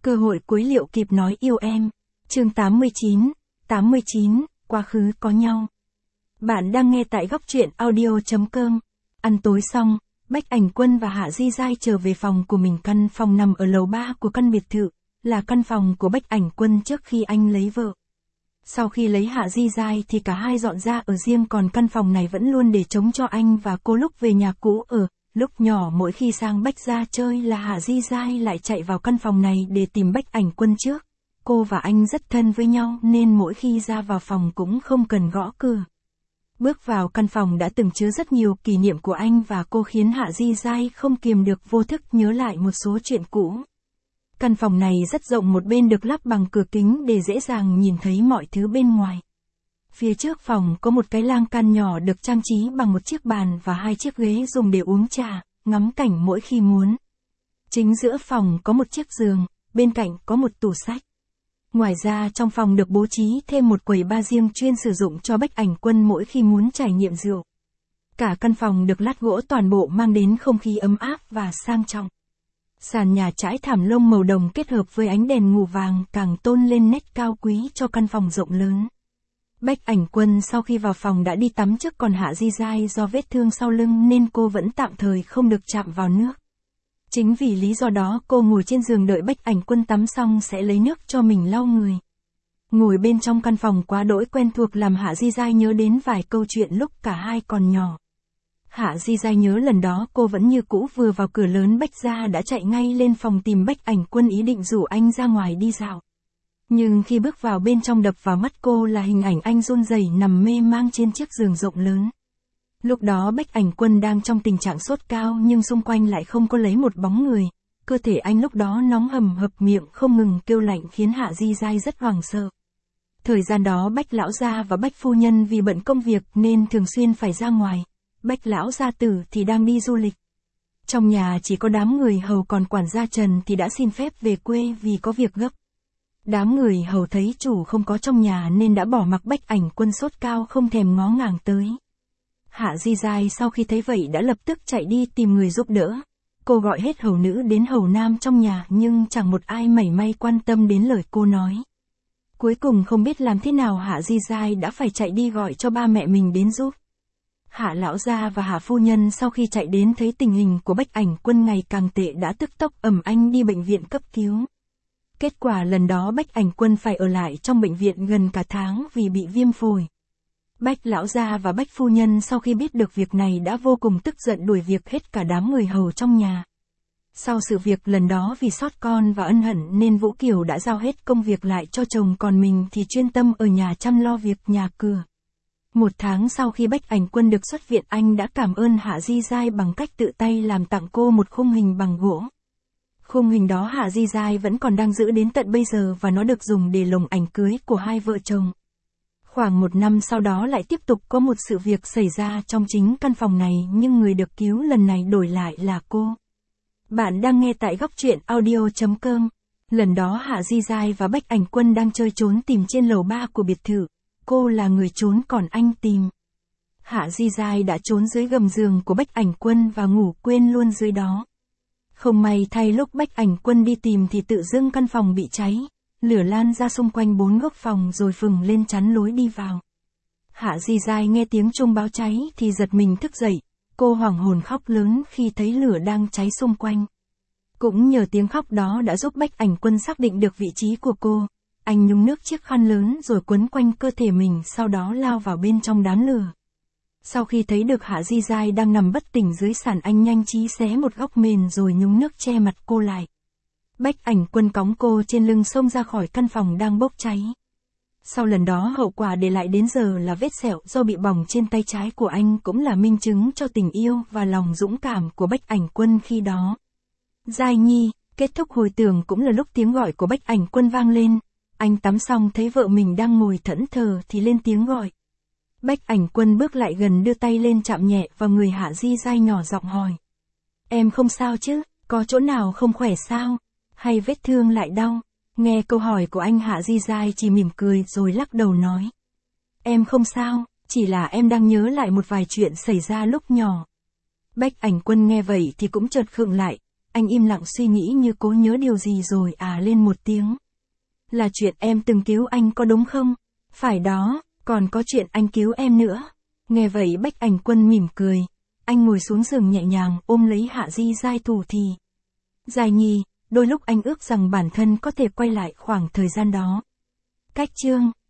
Cơ hội cuối liệu kịp nói yêu em. Chương 89, quá khứ có nhau. Bạn đang nghe tại góc truyện audio.com. Ăn tối xong, Bách Ảnh Quân và Hạ Di Giai trở về phòng của mình. Căn phòng nằm ở lầu 3 của căn biệt thự, là căn phòng của Bách Ảnh Quân trước khi anh lấy vợ. Sau khi lấy Hạ Di Giai thì cả hai dọn ra ở riêng, còn căn phòng này vẫn luôn để trống cho anh và cô lúc về nhà cũ ở. Lúc nhỏ mỗi khi sang Bách gia chơi là Hạ Di Giai lại chạy vào căn phòng này để tìm Bách Ảnh Quân trước. Cô và anh rất thân với nhau nên mỗi khi ra vào phòng cũng không cần gõ cửa. Bước vào căn phòng đã từng chứa rất nhiều kỷ niệm của anh và cô, khiến Hạ Di Giai không kiềm được vô thức nhớ lại một số chuyện cũ. Căn phòng này rất rộng, một bên được lắp bằng cửa kính để dễ dàng nhìn thấy mọi thứ bên ngoài. Phía trước phòng có một cái lan can nhỏ được trang trí bằng một chiếc bàn và 2 chiếc ghế dùng để uống trà, ngắm cảnh mỗi khi muốn. Chính giữa phòng có một chiếc giường, bên cạnh có một tủ sách. Ngoài ra trong phòng được bố trí thêm một quầy bar riêng chuyên sử dụng cho Bách Ảnh Quân mỗi khi muốn trải nghiệm rượu. Cả căn phòng được lát gỗ toàn bộ mang đến không khí ấm áp và sang trọng. Sàn nhà trải thảm lông màu đồng kết hợp với ánh đèn ngủ vàng càng tôn lên nét cao quý cho căn phòng rộng lớn. Bách Ảnh Quân sau khi vào phòng đã đi tắm trước, còn Hạ Di Giai do vết thương sau lưng nên cô vẫn tạm thời không được chạm vào nước. Chính vì lý do đó cô ngồi trên giường đợi Bách Ảnh Quân tắm xong sẽ lấy nước cho mình lau người. Ngồi bên trong căn phòng quá đỗi quen thuộc làm Hạ Di Giai nhớ đến vài câu chuyện lúc cả hai còn nhỏ. Hạ Di Giai nhớ lần đó cô vẫn như cũ, vừa vào cửa lớn Bách gia đã chạy ngay lên phòng tìm Bách Ảnh Quân ý định rủ anh ra ngoài đi dạo. Nhưng khi bước vào bên trong đập vào mắt cô là hình ảnh anh run rẩy nằm mê mang trên chiếc giường rộng lớn. Lúc đó Bách Ảnh Quân đang trong tình trạng sốt cao nhưng xung quanh lại không có lấy một bóng người. Cơ thể anh lúc đó nóng hầm hập, miệng không ngừng kêu lạnh khiến Hạ Di Giai rất hoảng sợ. Thời gian đó Bách lão gia và Bách phu nhân vì bận công việc nên thường xuyên phải ra ngoài. Bách lão gia tử thì đang đi du lịch. Trong nhà chỉ có đám người hầu, còn quản gia Trần thì đã xin phép về quê vì có việc gấp. Đám người hầu thấy chủ không có trong nhà nên đã bỏ mặc Bách Ảnh Quân sốt cao không thèm ngó ngàng tới. Hạ Di Giai sau khi thấy vậy đã lập tức chạy đi tìm người giúp đỡ. Cô gọi hết hầu nữ đến hầu nam trong nhà nhưng chẳng một ai mảy may quan tâm đến lời cô nói. Cuối cùng không biết làm thế nào Hạ Di Giai đã phải chạy đi gọi cho ba mẹ mình đến giúp. Hạ lão gia và Hạ phu nhân sau khi chạy đến thấy tình hình của Bách Ảnh Quân ngày càng tệ đã tức tốc ẵm anh đi bệnh viện cấp cứu. Kết quả lần đó Bách Ảnh Quân phải ở lại trong bệnh viện gần cả tháng vì bị viêm phổi. Bách lão gia và Bách phu nhân sau khi biết được việc này đã vô cùng tức giận, đuổi việc hết cả đám người hầu trong nhà. Sau sự việc lần đó vì xót con và ân hận nên Vũ Kiều đã giao hết công việc lại cho chồng, còn mình thì chuyên tâm ở nhà chăm lo việc nhà cửa. 1 tháng sau khi Bách Ảnh Quân được xuất viện, anh đã cảm ơn Hạ Di Giai bằng cách tự tay làm tặng cô một khung hình bằng gỗ. Khung hình đó Hạ Di Giai vẫn còn đang giữ đến tận bây giờ và nó được dùng để lồng ảnh cưới của hai vợ chồng. Khoảng 1 năm sau đó lại tiếp tục có một sự việc xảy ra trong chính căn phòng này, nhưng người được cứu lần này đổi lại là cô. Bạn đang nghe tại góc truyện audio.com. Lần đó Hạ Di Giai và Bách Ảnh Quân đang chơi trốn tìm trên lầu 3 của biệt thự. Cô là người trốn còn anh tìm. Hạ Di Giai đã trốn dưới gầm giường của Bách Ảnh Quân và ngủ quên luôn dưới đó. Không may thay lúc Bách Ảnh Quân đi tìm thì tự dưng căn phòng bị cháy. Lửa lan ra xung quanh 4 góc phòng rồi phừng lên chắn lối đi vào. Hạ Di Giai nghe tiếng chuông báo cháy thì giật mình thức dậy. Cô hoảng hồn khóc lớn khi thấy lửa đang cháy xung quanh. Cũng nhờ tiếng khóc đó đã giúp Bách Ảnh Quân xác định được vị trí của cô. Anh nhúng nước chiếc khăn lớn rồi quấn quanh cơ thể mình, sau đó lao vào bên trong đám lửa. Sau khi thấy được Hạ Di Giai đang nằm bất tỉnh dưới sàn, anh nhanh trí xé một góc mền rồi nhúng nước che mặt cô lại. Bách Ảnh Quân cõng cô trên lưng xông ra khỏi căn phòng đang bốc cháy. Sau lần đó hậu quả để lại đến giờ là vết sẹo do bị bỏng trên tay trái của anh, cũng là minh chứng cho tình yêu và lòng dũng cảm của Bách Ảnh Quân khi đó. Giai Nhi, kết thúc hồi tưởng cũng là lúc tiếng gọi của Bách Ảnh Quân vang lên. Anh tắm xong thấy vợ mình đang ngồi thẫn thờ thì lên tiếng gọi. Bách Ảnh Quân bước lại gần đưa tay lên chạm nhẹ vào người Hạ Di Giai, nhỏ giọng hỏi. Em không sao chứ, có chỗ nào không khỏe sao? Hay vết thương lại đau? Nghe câu hỏi của anh, Hạ Di Giai chỉ mỉm cười rồi lắc đầu nói. Em không sao, chỉ là em đang nhớ lại một vài chuyện xảy ra lúc nhỏ. Bách Ảnh Quân nghe vậy thì cũng chợt khựng lại. Anh im lặng suy nghĩ như cố nhớ điều gì rồi lên một tiếng. Là chuyện em từng cứu anh có đúng không? Phải đó, còn có chuyện anh cứu em nữa. Nghe vậy Bách Ảnh Quân mỉm cười. Anh ngồi xuống giường nhẹ nhàng ôm lấy Hạ Di Giai thủ thì. Giai Nhi, đôi lúc anh ước rằng bản thân có thể quay lại khoảng thời gian đó. Cách chương